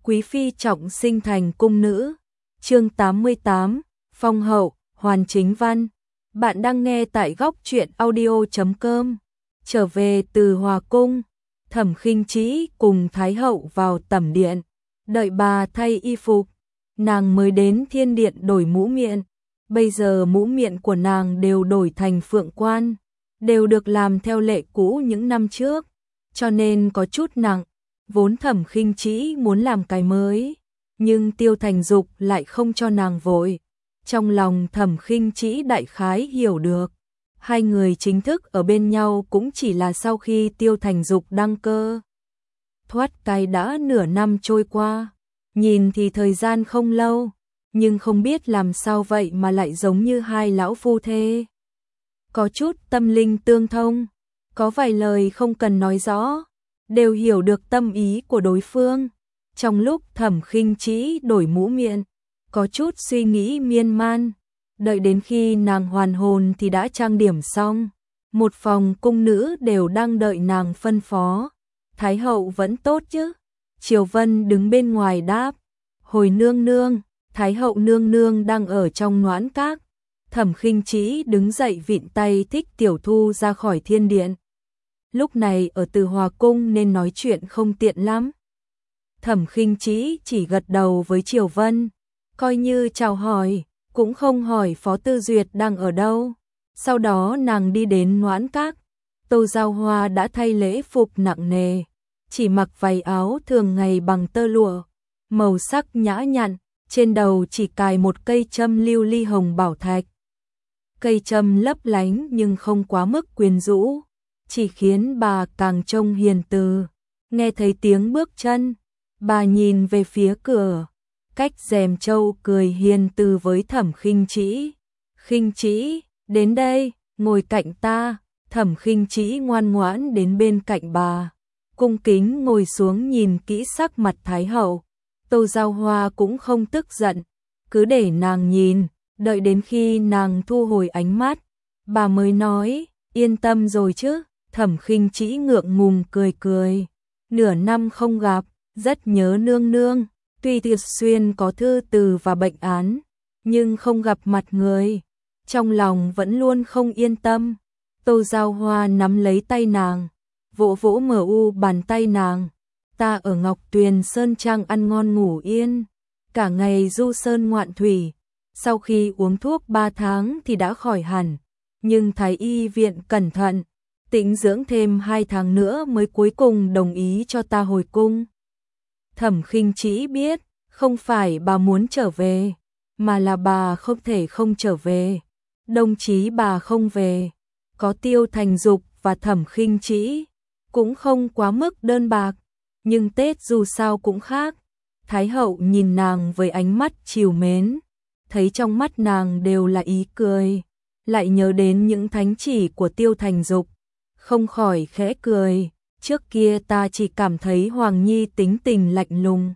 quý phi trọng sinh thành cung nữ. Chương 88, phong hậu, hoàn chính văn. Bạn đang nghe tại góc truyện audio.com. Trở về từ Hòa cung, Thẩm Khinh Trĩ cùng Thái hậu vào tẩm điện, đợi bà thay y phục, nàng mới đến thiên điện đổi mũ miện. Bây giờ mũ miện của nàng đều đổi thành phượng quan, đều được làm theo lệ cũ những năm trước, cho nên có chút nặng. Vốn Thẩm Khinh Trĩ muốn làm cái mới, nhưng Tiêu Thành Dục lại không cho nàng vội. Trong lòng Thẩm Khinh Trĩ đại khái hiểu được, hai người chính thức ở bên nhau cũng chỉ là sau khi Tiêu Thành Dục đăng cơ. Thoát cái đã nửa năm trôi qua, nhìn thì thời gian không lâu, nhưng không biết làm sao vậy mà lại giống như hai lão phu thê. Có chút tâm linh tương thông, có vài lời không cần nói rõ, đều hiểu được tâm ý của đối phương. Trong lúc Thẩm Khinh Trĩ đổi mũ miện, có chút suy nghĩ miên man, đợi đến khi nàng hoàn hồn thì đã trang điểm xong. Một phòng cung nữ đều đang đợi nàng phân phó. Thái hậu vẫn tốt chứ? Triều Vân đứng bên ngoài đáp. Hồi nương nương, Thái hậu nương nương đang ở trong Noãn Các. Thẩm Khinh Trĩ đứng dậy vịn tay Thích Tiểu Thu ra khỏi thiên điện. Lúc này ở Từ Hòa cung nên nói chuyện không tiện lắm. Thẩm Khinh Trĩ chỉ gật đầu với Triều Vân, coi như chào hỏi, cũng không hỏi Phó Tư Duyệt đang ở đâu. Sau đó nàng đi đến Noãn Các. Tô Giao Hoa đã thay lễ phục nặng nề, chỉ mặc váy áo thường ngày bằng tơ lụa, màu sắc nhã nhặn, trên đầu chỉ cài một cây châm lưu ly hồng bảo thạch. Cây châm lấp lánh nhưng không quá mức quyến rũ, chỉ khiến bà càng trông hiền từ. Nghe thấy tiếng bước chân, bà nhìn về phía cửa, cách rèm châu cười hiền từ với Thẩm Khinh Trĩ. Khinh Trĩ, đến đây, ngồi cạnh ta. Thẩm Khinh Trĩ ngoan ngoãn đến bên cạnh bà, cung kính ngồi xuống nhìn kỹ sắc mặt Thái hậu. Tô Giao Hoa cũng không tức giận, cứ để nàng nhìn, đợi đến khi nàng thu hồi ánh mắt, bà mới nói, yên tâm rồi chứ. Thẩm Khinh Trĩ ngượng ngùng cười cười, nửa năm không gặp, rất nhớ nương nương, tuy thường xuyên có thư từ và bệnh án, nhưng không gặp mặt người, trong lòng vẫn luôn không yên tâm. Tô Giao Hoa nắm lấy tay nàng, vỗ vỗ bàn tay nàng. Ta ở Ngọc Tuyền Sơn Trang ăn ngon ngủ yên, cả ngày du sơn ngoạn thủy, sau khi uống thuốc 3 tháng thì đã khỏi hẳn, nhưng Thái y viện cẩn thận, tĩnh dưỡng thêm 2 tháng nữa mới cuối cùng đồng ý cho ta hồi cung. Thẩm Khinh Trĩ biết, không phải bà muốn trở về, mà là bà không thể không trở về. Đồng chí bà không về, có Tiêu Thành Dục và Thẩm Khinh Trĩ, cũng không quá mức đơn bạc, nhưng Tết dù sao cũng khác. Thái hậu nhìn nàng với ánh mắt trìu mến, thấy trong mắt nàng đều là ý cười, lại nhớ đến những thánh chỉ của Tiêu Thành Dục, không khỏi khẽ cười. Trước kia ta chỉ cảm thấy Hoàng Nhi tính tình lạnh lùng,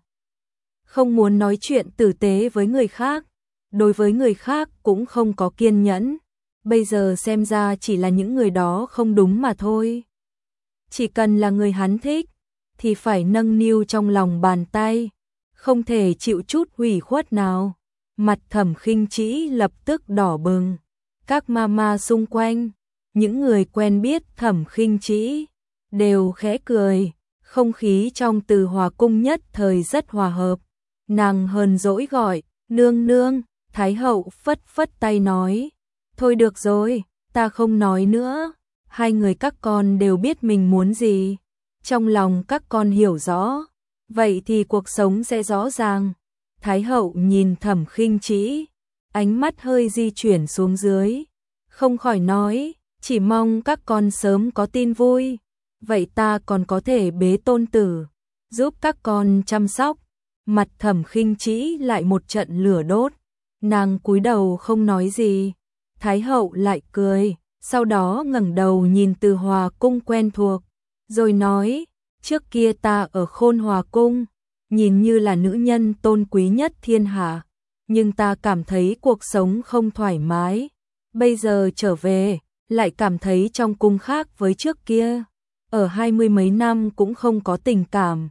không muốn nói chuyện tử tế với người khác, đối với người khác cũng không có kiên nhẫn. Bây giờ xem ra chỉ là những người đó không đúng mà thôi. Chỉ cần là người hắn thích, thì phải nâng niu trong lòng bàn tay, không thể chịu chút hủy khuất nào. Mặt Thẩm Khinh Trĩ lập tức đỏ bừng. Các mama xung quanh, những người quen biết Thẩm Khinh Trĩ, đều khẽ cười, không khí trong Từ Hòa cung nhất thời rất hòa hợp. Nàng hờn dỗi gọi, nương nương. Thái hậu phất phất tay nói, thôi được rồi, ta không nói nữa. Hai người các con đều biết mình muốn gì, trong lòng các con hiểu rõ, vậy thì cuộc sống sẽ rõ ràng. Thái hậu nhìn Thẩm Khinh Trĩ, ánh mắt hơi di chuyển xuống dưới, không khỏi nói, chỉ mong các con sớm có tin vui, vậy ta còn có thể bế tôn tử, giúp các con chăm sóc. Mặt Thẩm Khinh Trĩ lại một trận lửa đốt, nàng cúi đầu không nói gì. Thái hậu lại cười, sau đó ngẩng đầu nhìn Từ Hòa cung quen thuộc, rồi nói, trước kia ta ở Khôn Hòa cung, nhìn như là nữ nhân tôn quý nhất thiên hạ, nhưng ta cảm thấy cuộc sống không thoải mái. Bây giờ trở về, lại cảm thấy trong cung khác với trước kia. Ở 20 mấy năm cũng không có tình cảm,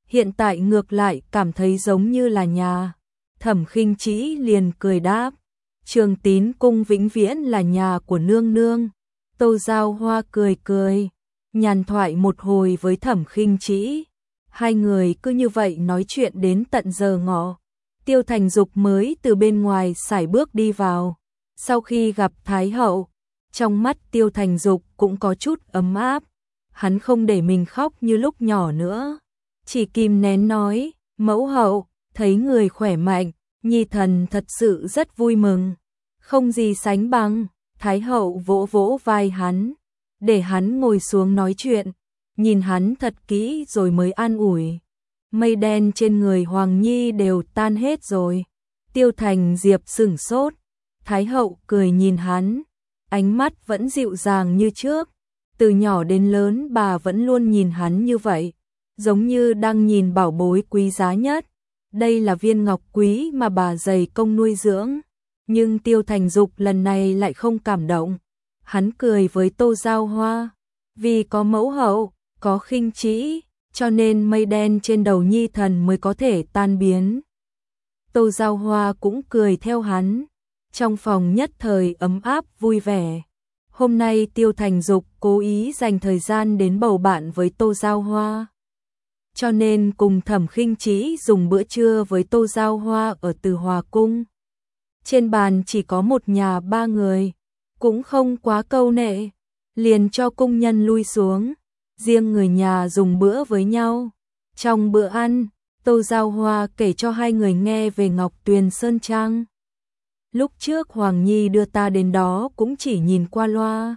hiện tại ngược lại cảm thấy giống như là nhà. Thẩm Khinh Trĩ liền cười đáp, Trường Tín cung vĩnh viễn là nhà của nương nương. Tô Giao Hoa cười cười, nhàn thoại một hồi với Thẩm Khinh Trĩ. Hai người cứ như vậy nói chuyện đến tận giờ ngọ. Tiêu Thành Dục mới từ bên ngoài sải bước đi vào. Sau khi gặp Thái hậu, trong mắt Tiêu Thành Dục cũng có chút ấm áp. Hắn không để mình khóc như lúc nhỏ nữa, chỉ kìm nén nói, mẫu hậu, thấy người khỏe mạnh, nhi thần thật sự rất vui mừng. Không gì sánh bằng. Thái hậu vỗ vỗ vai hắn, để hắn ngồi xuống nói chuyện, nhìn hắn thật kỹ rồi mới an ủi. Mây đen trên người Hoàng Nhi đều tan hết rồi. Tiêu Thành Diệp sửng sốt, Thái hậu cười nhìn hắn, ánh mắt vẫn dịu dàng như trước. Từ nhỏ đến lớn bà vẫn luôn nhìn hắn như vậy, giống như đang nhìn bảo bối quý giá nhất. Đây là viên ngọc quý mà bà dày công nuôi dưỡng. Nhưng Tiêu Thành Dục lần này lại không cảm động. Hắn cười với Tô Giao Hoa, vì có mẫu hậu, có Khinh Trĩ, cho nên mây đen trên đầu nhi thần mới có thể tan biến. Tô Giao Hoa cũng cười theo hắn, trong phòng nhất thời ấm áp vui vẻ. Hôm nay Tiêu Thành Dục cố ý dành thời gian đến bầu bạn với Tô Giao Hoa, cho nên cùng Thẩm Khinh Trĩ dùng bữa trưa với Tô Giao Hoa ở Từ Hòa Cung. Trên bàn chỉ có một nhà ba người, cũng không quá câu nệ, liền cho cung nhân lui xuống, riêng người nhà dùng bữa với nhau. Trong bữa ăn, Tô Giao Hoa kể cho hai người nghe về Ngọc Tuyền Sơn Trang. Lúc trước Hoàng Nhi đưa ta đến đó cũng chỉ nhìn qua loa,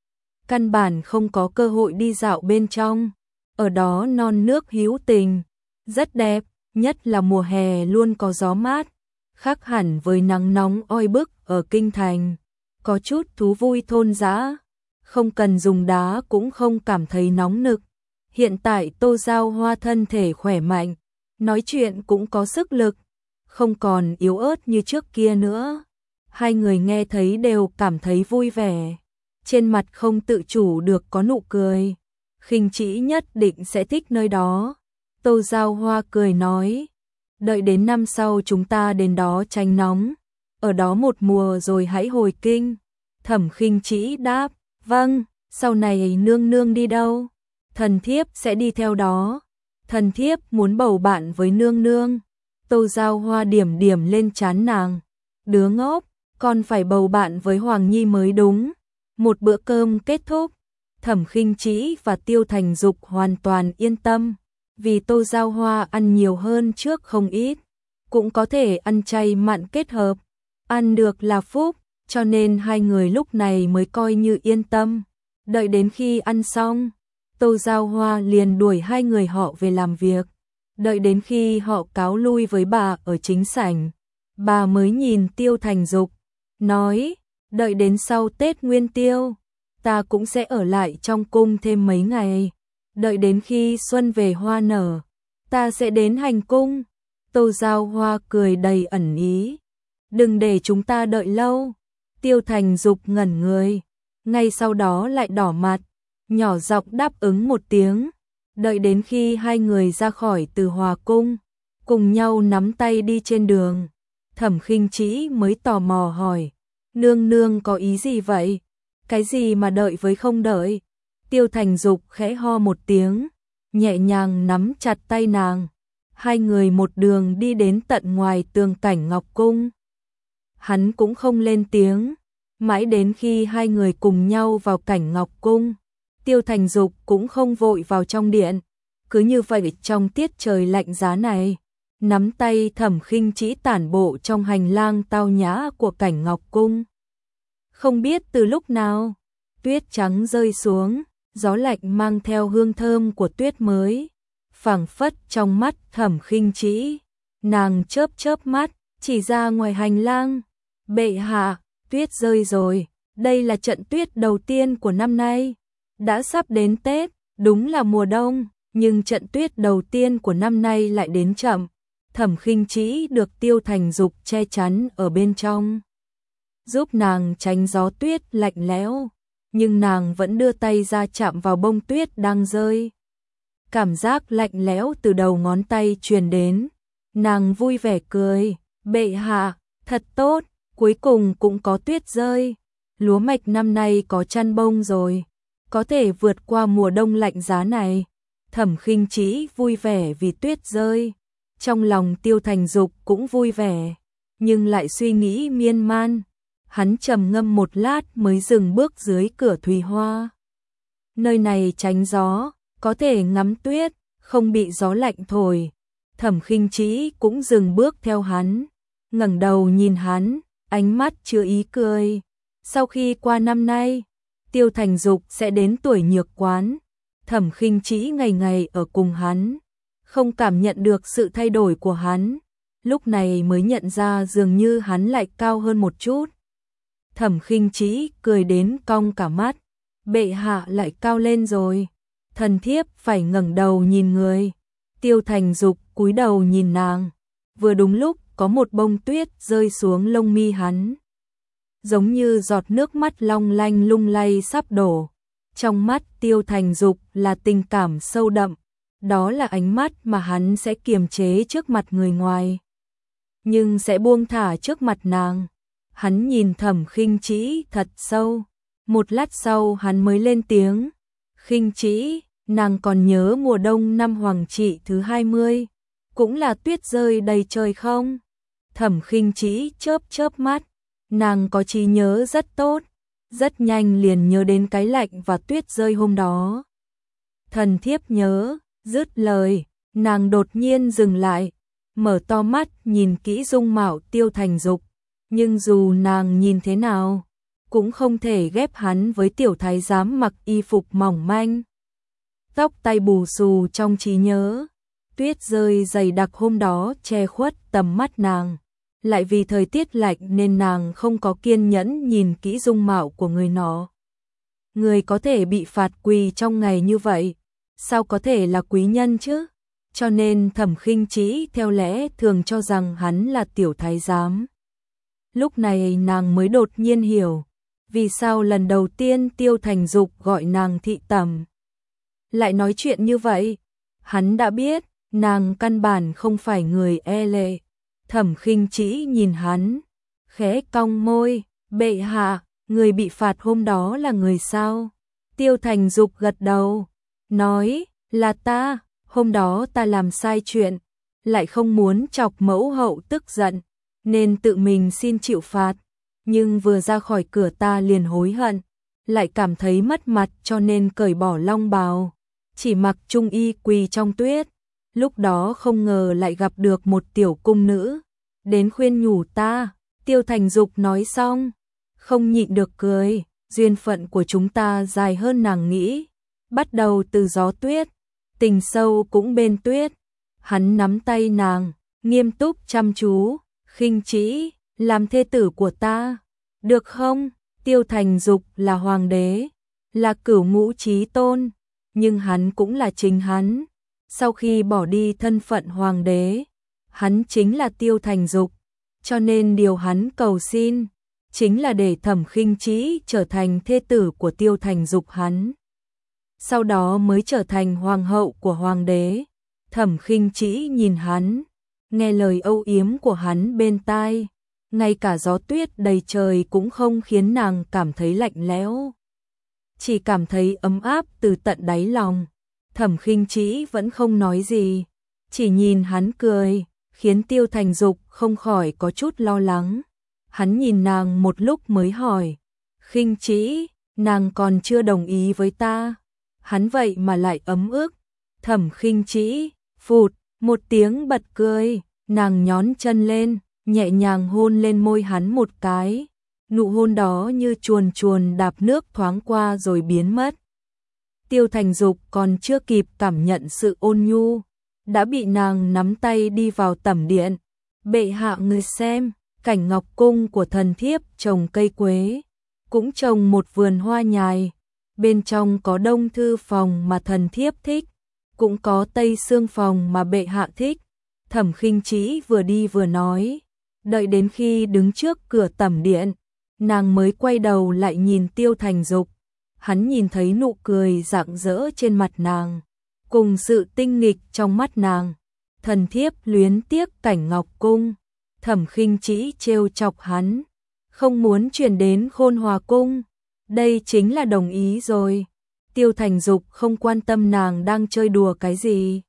căn bản không có cơ hội đi dạo bên trong. Ở đó non nước hữu tình, rất đẹp, nhất là mùa hè luôn có gió mát, khác hẳn với nắng nóng oi bức ở kinh thành. Có chút thú vui thôn dã, không cần dùng đá cũng không cảm thấy nóng nực. Hiện tại Tô Giao Hoa thân thể khỏe mạnh, nói chuyện cũng có sức lực, không còn yếu ớt như trước kia nữa. Hai người nghe thấy đều cảm thấy vui vẻ, trên mặt không tự chủ được có nụ cười. Khinh Trĩ nhất định sẽ thích nơi đó. Tô Giao Hoa cười nói, đợi đến năm sau chúng ta đến đó tránh nóng, ở đó một mùa rồi hãy hồi kinh. Thẩm Khinh Trĩ đáp, vâng, sau này nương nương đi đâu, thần thiếp sẽ đi theo đó. Thần thiếp muốn bầu bạn với nương nương. Tô Giao Hoa điểm điểm lên trán nàng, đứa ngốc, con phải bầu bạn với Hoàng Nhi mới đúng. Một bữa cơm kết thúc, Thẩm Khinh Trĩ và Tiêu Thành Dục hoàn toàn yên tâm, vì Tô Giao Hoa ăn nhiều hơn trước không ít, cũng có thể ăn chay mặn kết hợp, ăn được là phúc, cho nên hai người lúc này mới coi như yên tâm. Đợi đến khi ăn xong, Tô Giao Hoa liền đuổi hai người họ về làm việc. Đợi đến khi họ cáo lui với bà ở chính sảnh, bà mới nhìn Tiêu Thành Dục, nói, đợi đến sau Tết Nguyên Tiêu, ta cũng sẽ ở lại trong cung thêm mấy ngày. Đợi đến khi xuân về hoa nở, ta sẽ đến hành cung. Tô Giao Hoa cười đầy ẩn ý, đừng để chúng ta đợi lâu. Tiêu Thành Dục ngẩn người, ngay sau đó lại đỏ mặt, nhỏ giọng đáp ứng một tiếng. Đợi đến khi hai người ra khỏi Từ Hòa Cung, cùng nhau nắm tay đi trên đường, Thẩm Khinh Trĩ mới tò mò hỏi, nương nương có ý gì vậy? Cái gì mà đợi với không đợi? Tiêu Thành Dục khẽ ho một tiếng, nhẹ nhàng nắm chặt tay nàng. Hai người một đường đi đến tận ngoài tường cảnh Ngọc Cung. Hắn cũng không lên tiếng, mãi đến khi hai người cùng nhau vào cảnh Ngọc Cung, Tiêu Thành Dục cũng không vội vào trong điện. Cứ như vậy trong tiết trời lạnh giá này, nắm tay Thẩm Khinh Trĩ tản bộ trong hành lang tao nhã của cảnh Ngọc Cung. Không biết từ lúc nào, tuyết trắng rơi xuống, gió lạnh mang theo hương thơm của tuyết mới, phảng phất trong mắt Thẩm Khinh Trĩ. Nàng chớp chớp mắt, chỉ ra ngoài hành lang, bệ hạ, tuyết rơi rồi, đây là trận tuyết đầu tiên của năm nay. Đã sắp đến Tết, đúng là mùa đông, nhưng trận tuyết đầu tiên của năm nay lại đến chậm. Thẩm Khinh Trĩ được Tiêu Thành Dục che chắn ở bên trong, giúp nàng tránh gió tuyết lạnh lẽo, nhưng nàng vẫn đưa tay ra chạm vào bông tuyết đang rơi. cảm giác lạnh lẽo từ đầu ngón tay truyền đến. Nàng vui vẻ cười, bệ hạ, thật tốt, cuối cùng cũng có tuyết rơi. Lúa mạch năm nay có chăn bông rồi, có thể vượt qua mùa đông lạnh giá này. Thẩm Khinh Trĩ vui vẻ vì tuyết rơi, trong lòng Tiêu Thành Dục cũng vui vẻ, nhưng lại suy nghĩ miên man. Hắn trầm ngâm một lát mới dừng bước dưới cửa Thùy Hoa. Nơi này tránh gió, có thể ngắm tuyết, không bị gió lạnh thổi. Thẩm Khinh Trĩ cũng dừng bước theo hắn, ngẩng đầu nhìn hắn, ánh mắt chứa ý cười. Sau khi qua năm nay, Tiêu Thành Dục sẽ đến tuổi nhược quán. Thẩm Khinh Trĩ ngày ngày ở cùng hắn, không cảm nhận được sự thay đổi của hắn, lúc này mới nhận ra dường như hắn lại cao hơn một chút. Thẩm Khinh Trĩ cười đến cong cả mắt, bệ hạ lại cao lên rồi. Thần thiếp phải ngẩng đầu nhìn người. Tiêu Thành Dục cúi đầu nhìn nàng, vừa đúng lúc có một bông tuyết rơi xuống lông mi hắn, giống như giọt nước mắt long lanh lung lay sắp đổ. Trong mắt Tiêu Thành Dục là tình cảm sâu đậm, đó là ánh mắt mà hắn sẽ kiềm chế trước mặt người ngoài, nhưng sẽ buông thả trước mặt nàng. Hắn nhìn Thẩm Khinh Trĩ thật sâu, một lát sau hắn mới lên tiếng, Khinh Trĩ, nàng còn nhớ mùa đông năm Hoàng Trị thứ 20, cũng là tuyết rơi đầy trời không? Thẩm Khinh Trĩ chớp chớp mắt, nàng có trí nhớ rất tốt, rất nhanh liền nhớ đến cái lạnh và tuyết rơi hôm đó. Thần thiếp nhớ, dứt lời, nàng đột nhiên dừng lại, mở to mắt nhìn kỹ dung mạo Tiêu Thành Dục, nhưng dù nàng nhìn thế nào, cũng không thể ghép hắn với tiểu thái giám mặc y phục mỏng manh, tóc tai bù xù trong trí nhớ. Tuyết rơi dày đặc hôm đó che khuất tầm mắt nàng, lại vì thời tiết lạnh nên nàng không có kiên nhẫn nhìn kỹ dung mạo của người nọ. Người có thể bị phạt quỳ trong ngày như vậy, sao có thể là quý nhân chứ? Cho nên Thẩm Khinh Trĩ theo lẽ thường cho rằng hắn là tiểu thái giám. Lúc này nàng mới đột nhiên hiểu, vì sao lần đầu tiên Tiêu Thành Dục gọi nàng thị tẩm, lại nói chuyện như vậy. Hắn đã biết, nàng căn bản không phải người e lệ. Thẩm Khinh Trĩ nhìn hắn, khẽ cong môi, bệ hạ, người bị phạt hôm đó là người sao? Tiêu Thành Dục gật đầu, nói, là ta, hôm đó ta làm sai chuyện, lại không muốn chọc mẫu hậu tức giận, nên tự mình xin chịu phạt, nhưng vừa ra khỏi cửa ta liền hối hận, lại cảm thấy mất mặt cho nên cởi bỏ long bào, chỉ mặc trung y quỳ trong tuyết. Lúc đó không ngờ lại gặp được một tiểu cung nữ, đến khuyên nhủ ta. Tiêu Thành Dục nói xong, không nhịn được cười, duyên phận của chúng ta dài hơn nàng nghĩ, bắt đầu từ gió tuyết, tình sâu cũng bên tuyết. Hắn nắm tay nàng, nghiêm túc chăm chú, Khinh Trĩ, làm thê tử của ta, được không? Tiêu Thành Dục là hoàng đế, là cửu ngũ chí tôn, nhưng hắn cũng là chính hắn. Sau khi bỏ đi thân phận hoàng đế, hắn chính là Tiêu Thành Dục, cho nên điều hắn cầu xin chính là để Thẩm Khinh Trĩ trở thành thê tử của Tiêu Thành Dục hắn, sau đó mới trở thành hoàng hậu của hoàng đế. Thẩm Khinh Trĩ nhìn hắn, nghe lời âu yếm của hắn bên tai, ngay cả gió tuyết đầy trời cũng không khiến nàng cảm thấy lạnh lẽo, chỉ cảm thấy ấm áp từ tận đáy lòng. Thẩm Khinh Trĩ vẫn không nói gì, chỉ nhìn hắn cười, khiến Tiêu Thành Dục không khỏi có chút lo lắng. Hắn nhìn nàng một lúc mới hỏi, Khinh Trĩ, nàng còn chưa đồng ý với ta? Hắn vậy mà lại ấm ức. Thẩm Khinh Trĩ, phụt, một tiếng bật cười, nàng nhón chân lên, nhẹ nhàng hôn lên môi hắn một cái. Nụ hôn đó như chuồn chuồn đạp nước thoáng qua rồi biến mất. Tiêu Thành Dục còn chưa kịp cảm nhận sự ôn nhu, đã bị nàng nắm tay đi vào tẩm điện. Bệ hạ người xem, cảnh ngọc cung của thần thiếp trồng cây quế, cũng trồng một vườn hoa nhài, bên trong có đông thư phòng mà thần thiếp thích, cũng có tây xương phòng mà bệ hạ thích. Thẩm Khinh Trĩ vừa đi vừa nói, đợi đến khi đứng trước cửa tẩm điện, nàng mới quay đầu lại nhìn Tiêu Thành Dục. Hắn nhìn thấy nụ cười rạng rỡ trên mặt nàng, cùng sự tinh nghịch trong mắt nàng. Thần thiếp luyến tiếc Cảnh Ngọc cung. Thẩm Khinh Trĩ trêu chọc hắn, không muốn chuyển đến Khôn Hòa cung. Đây chính là đồng ý rồi. Tiêu Thành Dục không quan tâm nàng đang chơi đùa cái gì.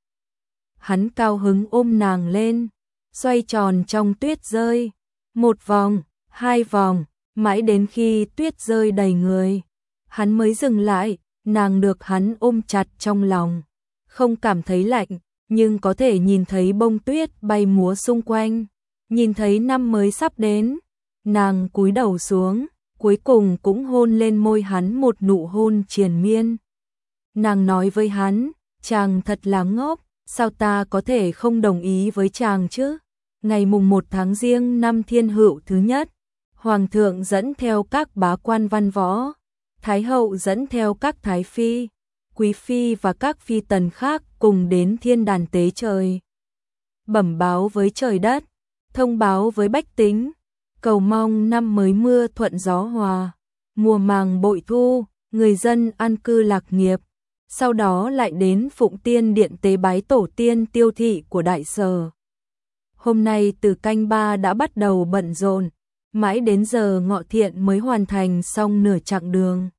Hắn cao hứng ôm nàng lên, xoay tròn trong tuyết rơi. Một vòng, hai vòng, mãi đến khi tuyết rơi đầy người, hắn mới dừng lại. Nàng được hắn ôm chặt trong lòng, không cảm thấy lạnh, nhưng có thể nhìn thấy bông tuyết bay múa xung quanh. Nhìn thấy năm mới sắp đến, nàng cúi đầu xuống, cuối cùng cũng hôn lên môi hắn một nụ hôn triền miên. Nàng nói với hắn, chàng thật là ngốc, sao ta có thể không đồng ý với chàng chứ? Ngày mùng 1 tháng Giêng năm Thiên Hữu thứ nhất, Hoàng thượng dẫn theo các bá quan văn võ, Thái hậu dẫn theo các thái phi, quý phi và các phi tần khác cùng đến thiên đàn tế trời. Bẩm báo với trời đất, thông báo với bách tính, cầu mong năm mới mưa thuận gió hòa, mùa màng bội thu, người dân an cư lạc nghiệp. Sau đó lại đến Phụng Tiên Điện tế bái tổ tiên Tiêu Thị của Đại Sở. Hôm nay từ canh 3 đã bắt đầu bận rộn, mãi đến giờ Ngọ Thiện mới hoàn thành xong nửa chặng đường.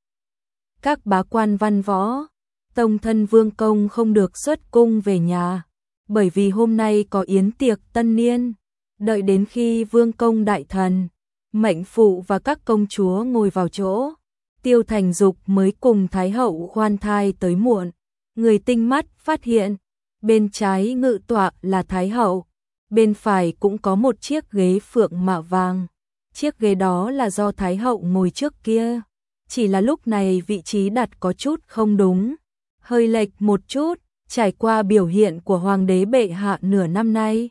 Các bá quan văn võ, tông thân vương công không được xuất cung về nhà, bởi vì hôm nay có yến tiệc tân niên. Đợi đến khi vương công đại thần, mệnh phụ và các công chúa ngồi vào chỗ, Tiêu Thành Dục mới cùng Thái hậu khoan thai tới muộn. Người tinh mắt phát hiện, bên trái ngự tọa là Thái hậu, bên phải cũng có một chiếc ghế phượng mạ vàng. Chiếc ghế đó là do Thái hậu ngồi trước kia, chỉ là lúc này vị trí đặt có chút không đúng, hơi lệch một chút, trải qua biểu hiện của Hoàng đế bệ hạ nửa năm nay.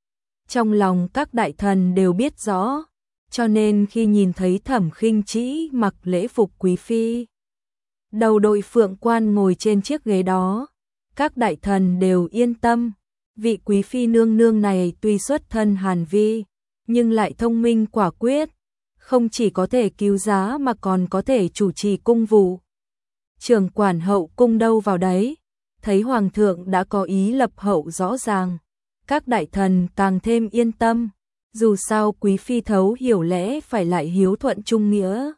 Trong lòng các đại thần đều biết rõ, cho nên khi nhìn thấy Thẩm Khinh Trĩ mặc lễ phục quý phi, đầu đội phượng quan ngồi trên chiếc ghế đó, các đại thần đều yên tâm. Vị quý phi nương nương này tuy xuất thân Hàn Vi, nhưng lại thông minh quả quyết, không chỉ có thể cứu giá mà còn có thể chủ trì cung vụ. Trưởng quản hậu cung đâu vào đấy, thấy hoàng thượng đã có ý lập hậu rõ ràng, các đại thần càng thêm yên tâm. Dù sao quý phi thấu hiểu lẽ phải lại hiếu thuận trung nghĩa,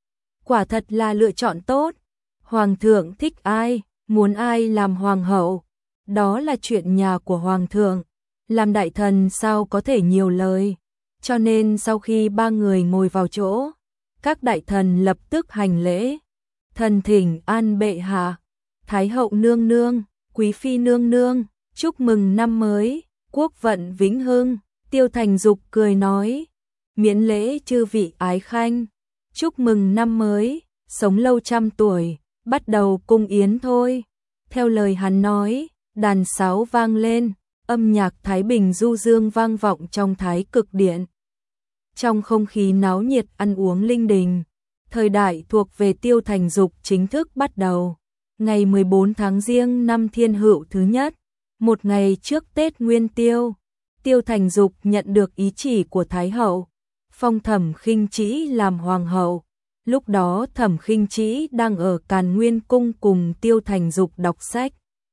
quả thật là lựa chọn tốt. Hoàng thượng thích ai, muốn ai làm hoàng hậu, đó là chuyện nhà của hoàng thượng, làm đại thần sao có thể nhiều lời. Cho nên sau khi ba người ngồi vào chỗ, các đại thần lập tức hành lễ. Thần thỉnh an bệ hạ, Thái hậu nương nương, quý phi nương nương, chúc mừng năm mới, quốc vận vĩnh hưng. Tiêu Thành Dục cười nói, miễn lễ chư vị ái khanh, chúc mừng năm mới, sống lâu trăm tuổi, bắt đầu cung yến thôi. Theo lời hắn nói, đàn sáo vang lên, âm nhạc Thái Bình du dương vang vọng trong Thái Cực Điện. Trong không khí náo nhiệt ăn uống linh đình, thời đại thuộc về Tiêu Thành Dục chính thức bắt đầu. Ngày 14 tháng Giêng năm Thiên Hữu thứ nhất, một ngày trước Tết Nguyên Tiêu, Tiêu Thành Dục nhận được ý chỉ của Thái hậu, phong Thẩm Khinh Trĩ làm hoàng hậu. Lúc đó Thẩm Khinh Trĩ đang ở Càn Nguyên cung cùng Tiêu Thành Dục đọc sách.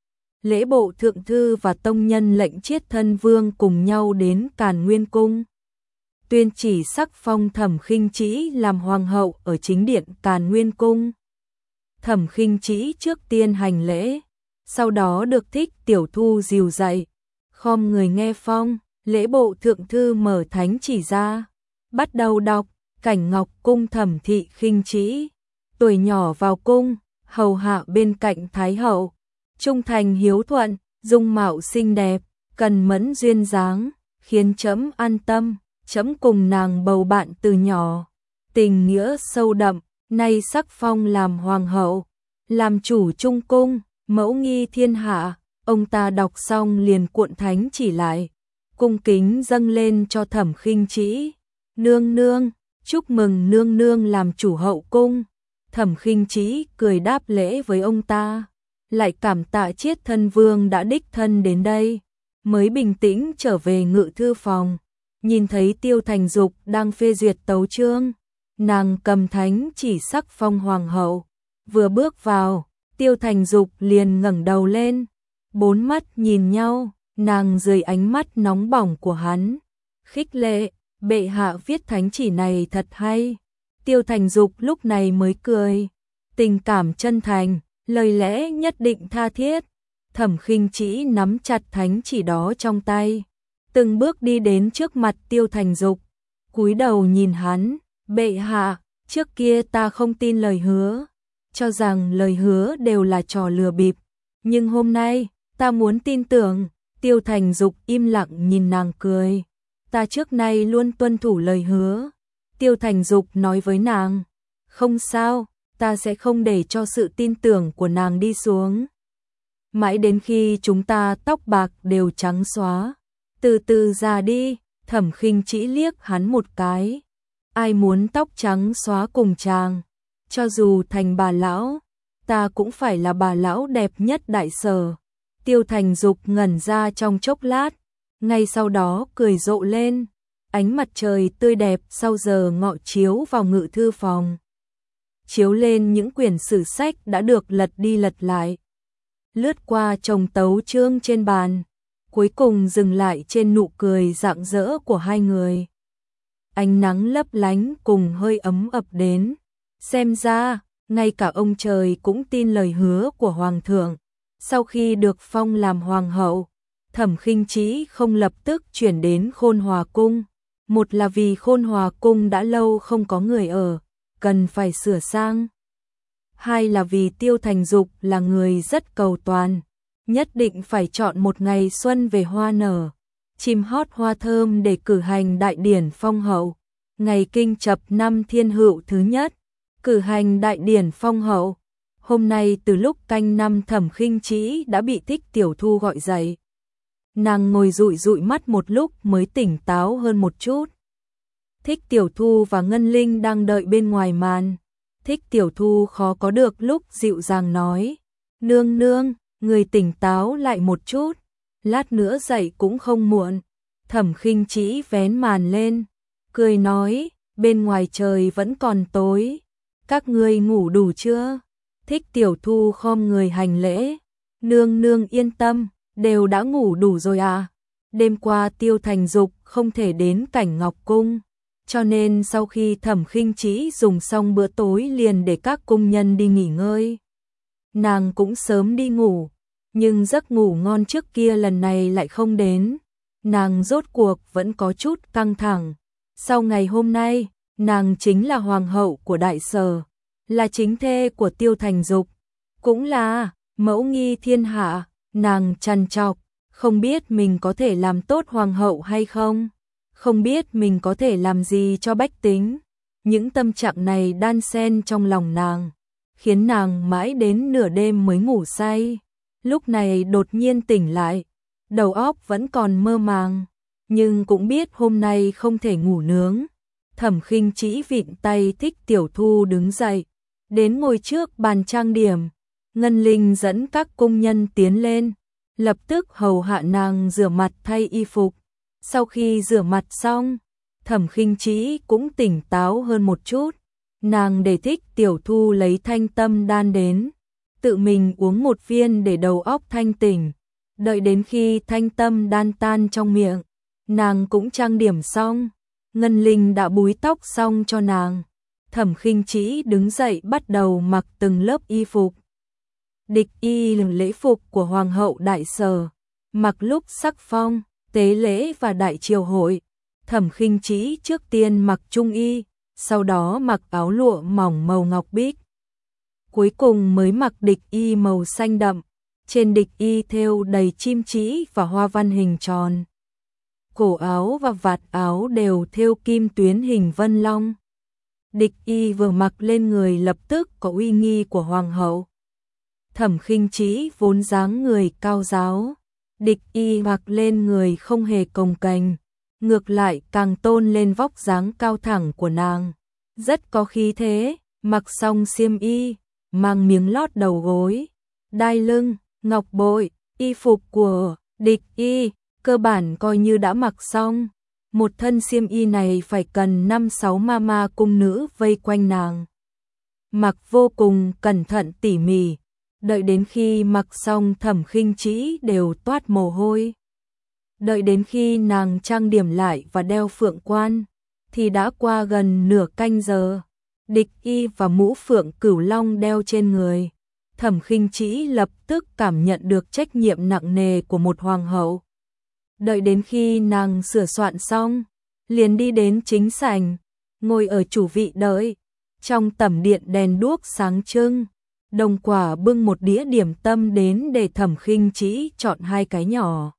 Lễ bộ thượng thư và tông nhân lệnh Chiết Thân Vương cùng nhau đến Càn Nguyên cung, tuyên chỉ sắc phong Thẩm Khinh Trĩ làm hoàng hậu ở chính điện Càn Nguyên cung. Thẩm Khinh Trĩ trước tiên hành lễ, sau đó được Thích Tiểu Thu dìu dạy, khom người nghe phong. Lễ bộ thượng thư mở thánh chỉ ra, bắt đầu đọc. Cảnh Ngọc cung Thẩm thị Khinh Trĩ, tuổi nhỏ vào cung, hầu hạ bên cạnh Thái hậu, trung thành hiếu thuận, dung mạo xinh đẹp, cần mẫn duyên dáng, khiến trẫm an tâm. Trẫm cùng nàng bầu bạn từ nhỏ, tình nghĩa sâu đậm, nay sắc phong làm hoàng hậu, làm chủ trung cung, mẫu nghi thiên hạ. Ông ta đọc xong liền cuộn thánh chỉ lại, cung kính dâng lên cho Thẩm Khinh Trĩ. Nương nương, chúc mừng nương nương làm chủ hậu cung. Thẩm Khinh Trĩ cười đáp lễ với ông ta, lại cảm tạ Chiết Thân Vương đã đích thân đến đây, mới bình tĩnh trở về ngự thư phòng. Nhìn thấy Tiêu Thành Dục đang phê duyệt tấu chương, nàng cầm thánh chỉ sắc phong hoàng hậu. Vừa bước vào, Tiêu Thành Dục liền ngẩng đầu lên, Bốn mắt nhìn nhau, nàng dưới ánh mắt nóng bỏng của hắn, khích lệ, bệ hạ viết thánh chỉ này thật hay. Tiêu Thành Dục lúc này mới cười, tình cảm chân thành, lời lẽ nhất định tha thiết. Thẩm Khinh Trĩ nắm chặt thánh chỉ đó trong tay, từng bước đi đến trước mặt Tiêu Thành Dục, cúi đầu nhìn hắn, bệ hạ, trước kia ta không tin lời hứa, cho rằng lời hứa đều là trò lừa bịp, nhưng hôm nay, ta muốn tin tưởng. Tiêu Thành Dục im lặng nhìn nàng cười, ta trước nay luôn tuân thủ lời hứa. Tiêu Thành Dục nói với nàng, không sao, ta sẽ không để cho sự tin tưởng của nàng đi xuống. Mãi đến khi chúng ta tóc bạc đều trắng xóa, từ từ già đi. Thẩm Khinh Trĩ liếc hắn một cái, ai muốn tóc trắng xóa cùng chàng, cho dù thành bà lão, ta cũng phải là bà lão đẹp nhất Đại Sở. Tiêu Thành Dục ngẩn ra trong chốc lát, ngay sau đó cười rộ lên, ánh mặt trời tươi đẹp sau giờ ngọ chiếu vào ngự thư phòng, chiếu lên những quyển sử sách đã được lật đi lật lại, lướt qua chồng tấu chương trên bàn, cuối cùng dừng lại trên nụ cười rạng rỡ của hai người. Ánh nắng lấp lánh cùng hơi ấm ập đến, xem ra, ngay cả ông trời cũng tin lời hứa của Hoàng thượng. Sau khi được phong làm Hoàng hậu, Thẩm Khinh Trĩ không lập tức chuyển đến Khôn Hòa Cung. Một là vì Khôn Hòa Cung đã lâu không có người ở, cần phải sửa sang. Hai là vì Tiêu Thành Dục là người rất cầu toàn, nhất định phải chọn một ngày xuân về hoa nở, chim hót hoa thơm để cử hành đại điển phong hậu. Ngày kinh chập năm Thiên Hựu thứ nhất, cử hành đại điển phong hậu. Hôm nay từ lúc canh năm Thẩm Khinh Trĩ đã bị Thích Tiểu Thu gọi dậy. Nàng ngồi dụi dụi mắt một lúc mới tỉnh táo hơn một chút. Thích Tiểu Thu và Ngân Linh đang đợi bên ngoài màn. Thích Tiểu Thu khó có được lúc dịu dàng nói, nương nương, người tỉnh táo lại một chút, lát nữa dậy cũng không muộn. Thẩm Khinh Trĩ vén màn lên, cười nói, bên ngoài trời vẫn còn tối, các ngươi ngủ đủ chưa? Thích Tiểu Thu khom người hành lễ, nương nương yên tâm, đều đã ngủ đủ rồi à. Đêm qua Tiêu Thành Dục không thể đến Cảnh Ngọc Cung, cho nên sau khi Thẩm Khinh Trĩ dùng xong bữa tối liền để các cung nhân đi nghỉ ngơi. Nàng cũng sớm đi ngủ, nhưng giấc ngủ ngon trước kia lần này lại không đến. Nàng rốt cuộc vẫn có chút căng thẳng. Sau ngày hôm nay, nàng chính là Hoàng hậu của Đại Sở, là chính thê của Tiêu Thành Dục, cũng là mẫu nghi thiên hạ. Nàng trằn trọc, không biết mình có thể làm tốt Hoàng hậu hay không, không biết mình có thể làm gì cho bách tính. Những tâm trạng này đan xen trong lòng nàng, khiến nàng mãi đến nửa đêm mới ngủ say. Lúc này đột nhiên tỉnh lại, đầu óc vẫn còn mơ màng, nhưng cũng biết hôm nay không thể ngủ nướng. Thẩm Khinh Trĩ vịn tay Thích Tiểu Thu đứng dậy, đến ngồi trước bàn trang điểm. Ngân Linh dẫn các cung nhân tiến lên, lập tức hầu hạ nàng rửa mặt thay y phục. Sau khi rửa mặt xong, Thẩm Khinh Trĩ cũng tỉnh táo hơn một chút. Nàng để Thích Tiểu Thu lấy Thanh Tâm đan đến, tự mình uống một viên để đầu óc thanh tỉnh. Đợi đến khi Thanh Tâm đan tan trong miệng, nàng cũng trang điểm xong. Ngân Linh đã búi tóc xong cho nàng. Thẩm Khinh Trĩ đứng dậy bắt đầu mặc từng lớp y phục. Địch y là lễ phục của Hoàng hậu Đại Sở, mặc lúc sắc phong, tế lễ và đại triều hội. Thẩm Khinh Trĩ trước tiên mặc trung y, sau đó mặc áo lụa mỏng màu ngọc bích, cuối cùng mới mặc địch y màu xanh đậm. Trên địch y thêu đầy chim trĩ và hoa văn hình tròn. Cổ áo và vạt áo đều thêu kim tuyến hình vân long. Địch y vừa mặc lên người lập tức có uy nghi của Hoàng hậu. Thẩm Khinh Trĩ vốn dáng người cao ráo, địch y mặc lên người không hề cồng kềnh, ngược lại càng tôn lên vóc dáng cao thẳng của nàng, rất có khí thế. Mặc xong xiêm y, mang miếng lót đầu gối, đai lưng, ngọc bội, y phục của địch y cơ bản coi như đã mặc xong. Một thân xiêm y này phải cần 5-6 mama cung nữ vây quanh nàng, mặc vô cùng cẩn thận tỉ mỉ. Đợi đến khi mặc xong Thẩm Khinh Trĩ đều toát mồ hôi. Đợi đến khi nàng trang điểm lại và đeo phượng quan, thì đã qua gần nửa canh giờ. Địch y và mũ phượng cửu long đeo trên người. Thẩm Khinh Trĩ lập tức cảm nhận được trách nhiệm nặng nề của một hoàng hậu. Đợi đến khi nàng sửa soạn xong, liền đi đến chính sảnh, ngồi ở chủ vị đợi. Trong tẩm điện đèn đuốc sáng trưng, Đồng Quả bưng một đĩa điểm tâm đến để Thẩm Khinh Trĩ chọn 2 cái nhỏ.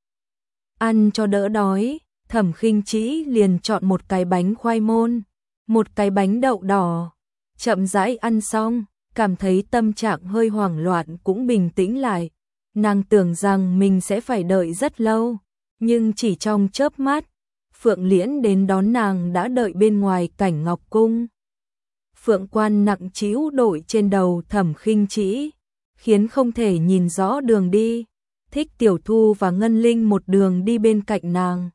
Ăn cho đỡ đói, Thẩm Khinh Trĩ liền chọn một cái bánh khoai môn, một cái bánh đậu đỏ. Chậm rãi ăn xong, cảm thấy tâm trạng hơi hoảng loạn cũng bình tĩnh lại. Nàng tưởng rằng mình sẽ phải đợi rất lâu, nhưng chỉ trong chớp mắt, Phượng Liễn đến đón nàng đã đợi bên ngoài Cảnh Ngọc Cung. Phượng quan nặng trĩu đội trên đầu Thẩm Khinh Trĩ, khiến không thể nhìn rõ đường đi. Thích Tiểu Thu và Ngân Linh một đường đi bên cạnh nàng,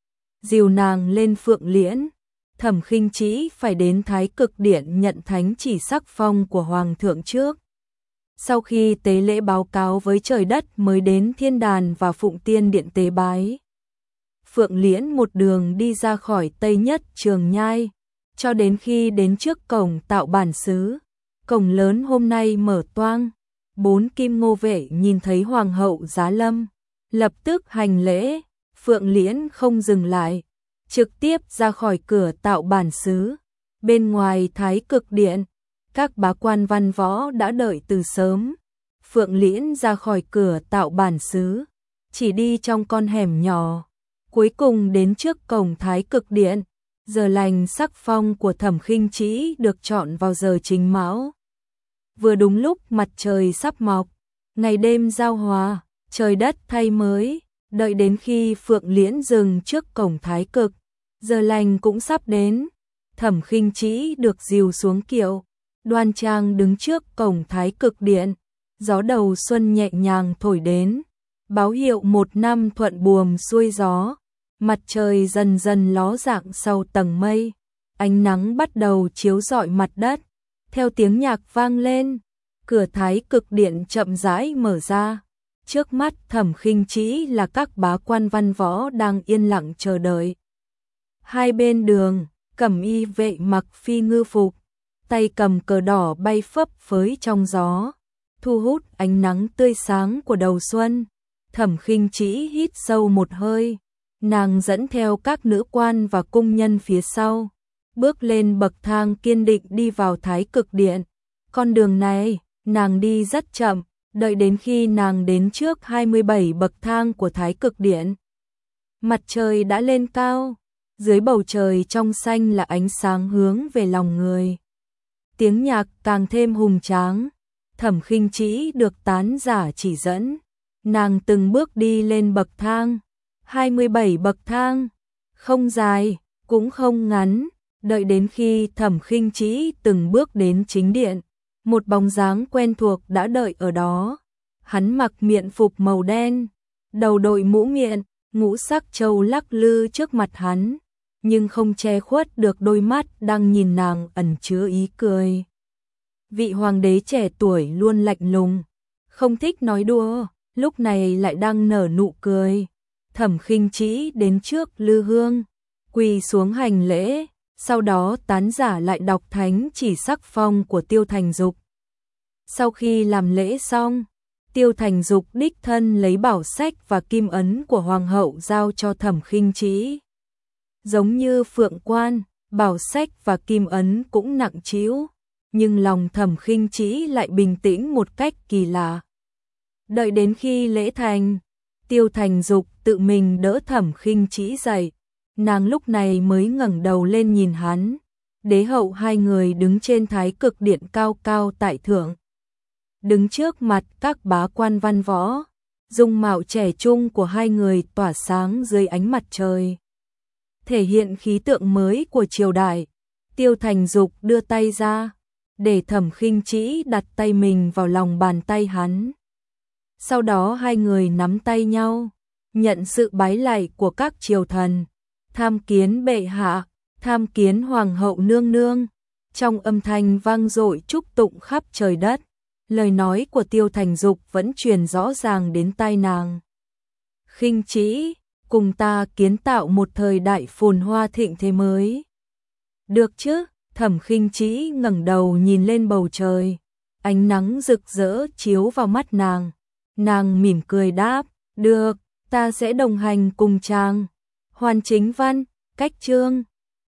dìu nàng lên Phượng Liễn. Thẩm Khinh Trĩ phải đến Thái Cực Điện nhận thánh chỉ sắc phong của Hoàng thượng trước. Sau khi tế lễ báo cáo với trời đất mới đến Thiên Đàn và Phụng Tiên Điện tế bái. Phượng Liễn một đường đi ra khỏi Tây Nhất Trường Nhai, cho đến khi đến trước cổng Tạo Bản Xứ. Cổng lớn hôm nay mở toang, 4 kim ngô vệ nhìn thấy Hoàng hậu giá lâm, lập tức hành lễ. Phượng Liễn không dừng lại, trực tiếp ra khỏi cửa Tạo Bản Xứ. Bên ngoài Thái Cực Điện, các bá quan văn võ đã đợi từ sớm. Phượng Liễn ra khỏi cửa Tạo Bản Xứ, chỉ đi trong con hẻm nhỏ, cuối cùng đến trước cổng Thái Cực Điện. Giờ lành sắc phong của Thẩm Khinh Trĩ được chọn vào giờ Chính Mão. Vừa đúng lúc mặt trời sắp mọc, ngày đêm giao hòa, trời đất thay mới. Đợi đến khi Phượng Liễn dừng trước cổng Thái Cực, giờ lành cũng sắp đến. Thẩm Khinh Trĩ được dìu xuống kiệu, đoan trang đứng trước cổng Thái Cực Điện. Gió đầu xuân nhẹ nhàng thổi đến, báo hiệu một năm thuận buồm xuôi gió. Mặt trời dần dần ló dạng sau tầng mây, ánh nắng bắt đầu chiếu rọi mặt đất. Theo tiếng nhạc vang lên, cửa Thái Cực Điện chậm rãi mở ra. Trước mắt Thẩm Khinh Trĩ là các bá quan văn võ đang yên lặng chờ đợi. Hai bên đường, cẩm y vệ mặc phi ngư phục, tay cầm cờ đỏ bay phấp phới trong gió, thu hút ánh nắng tươi sáng của đầu xuân. Thẩm Khinh Trĩ hít sâu một hơi, nàng dẫn theo các nữ quan và cung nhân phía sau, bước lên bậc thang kiên định đi vào Thái Cực Điện. Con đường này, nàng đi rất chậm, đợi đến khi nàng đến trước 27 bậc thang của Thái Cực Điện. Mặt trời đã lên cao, dưới bầu trời trong xanh là ánh sáng hướng về lòng người. Tiếng nhạc càng thêm hùng tráng, Thẩm Khinh Trĩ được tán giả chỉ dẫn, nàng từng bước đi lên bậc thang. 27 bậc thang, không dài, cũng không ngắn. Đợi đến khi Thẩm Khinh Trĩ từng bước đến chính điện, một bóng dáng quen thuộc đã đợi ở đó. Hắn mặc miện phục màu đen, đầu đội mũ miện, ngũ sắc châu lắc lư trước mặt hắn, nhưng không che khuất được đôi mắt đang nhìn nàng ẩn chứa ý cười. Vị hoàng đế trẻ tuổi luôn lạnh lùng, không thích nói đùa, lúc này lại đang nở nụ cười. Thẩm Khinh Trĩ đến trước lư hương, quỳ xuống hành lễ, sau đó tán giả lại đọc thánh chỉ sắc phong của Tiêu Thành Dục. Sau khi làm lễ xong, Tiêu Thành Dục đích thân lấy bảo sách và kim ấn của hoàng hậu giao cho Thẩm Khinh Trĩ. Giống như phượng quan, bảo sách và kim ấn cũng nặng trĩu, nhưng lòng Thẩm Khinh Trĩ lại bình tĩnh một cách kỳ lạ. Đợi đến khi lễ thành, Tiêu Thành Dục tự mình đỡ Thẩm Khinh Trĩ dậy, nàng lúc này mới ngẩng đầu lên nhìn hắn. Đế hậu hai người đứng trên Thái Cực Điện cao cao tại thượng, đứng trước mặt các bá quan văn võ, dung mạo trẻ trung của hai người tỏa sáng dưới ánh mặt trời, thể hiện khí tượng mới của triều đại. Tiêu Thành Dục đưa tay ra, để Thẩm Khinh Trĩ đặt tay mình vào lòng bàn tay hắn. Sau đó hai người nắm tay nhau, nhận sự bái lạy của các triều thần. Tham kiến bệ hạ, tham kiến hoàng hậu nương nương. Trong âm thanh vang dội chúc tụng khắp trời đất, Lời nói của Tiêu Thành Dục vẫn truyền rõ ràng đến tai nàng. Khinh Trĩ, cùng ta kiến tạo một thời đại phồn hoa thịnh thế mới. Được chứ? Thẩm Khinh Trĩ ngẩng đầu nhìn lên bầu trời, ánh nắng rực rỡ chiếu vào mắt nàng. Nàng mỉm cười đáp, được, ta sẽ đồng hành cùng chàng. Hoàn Chính Văn, cách chương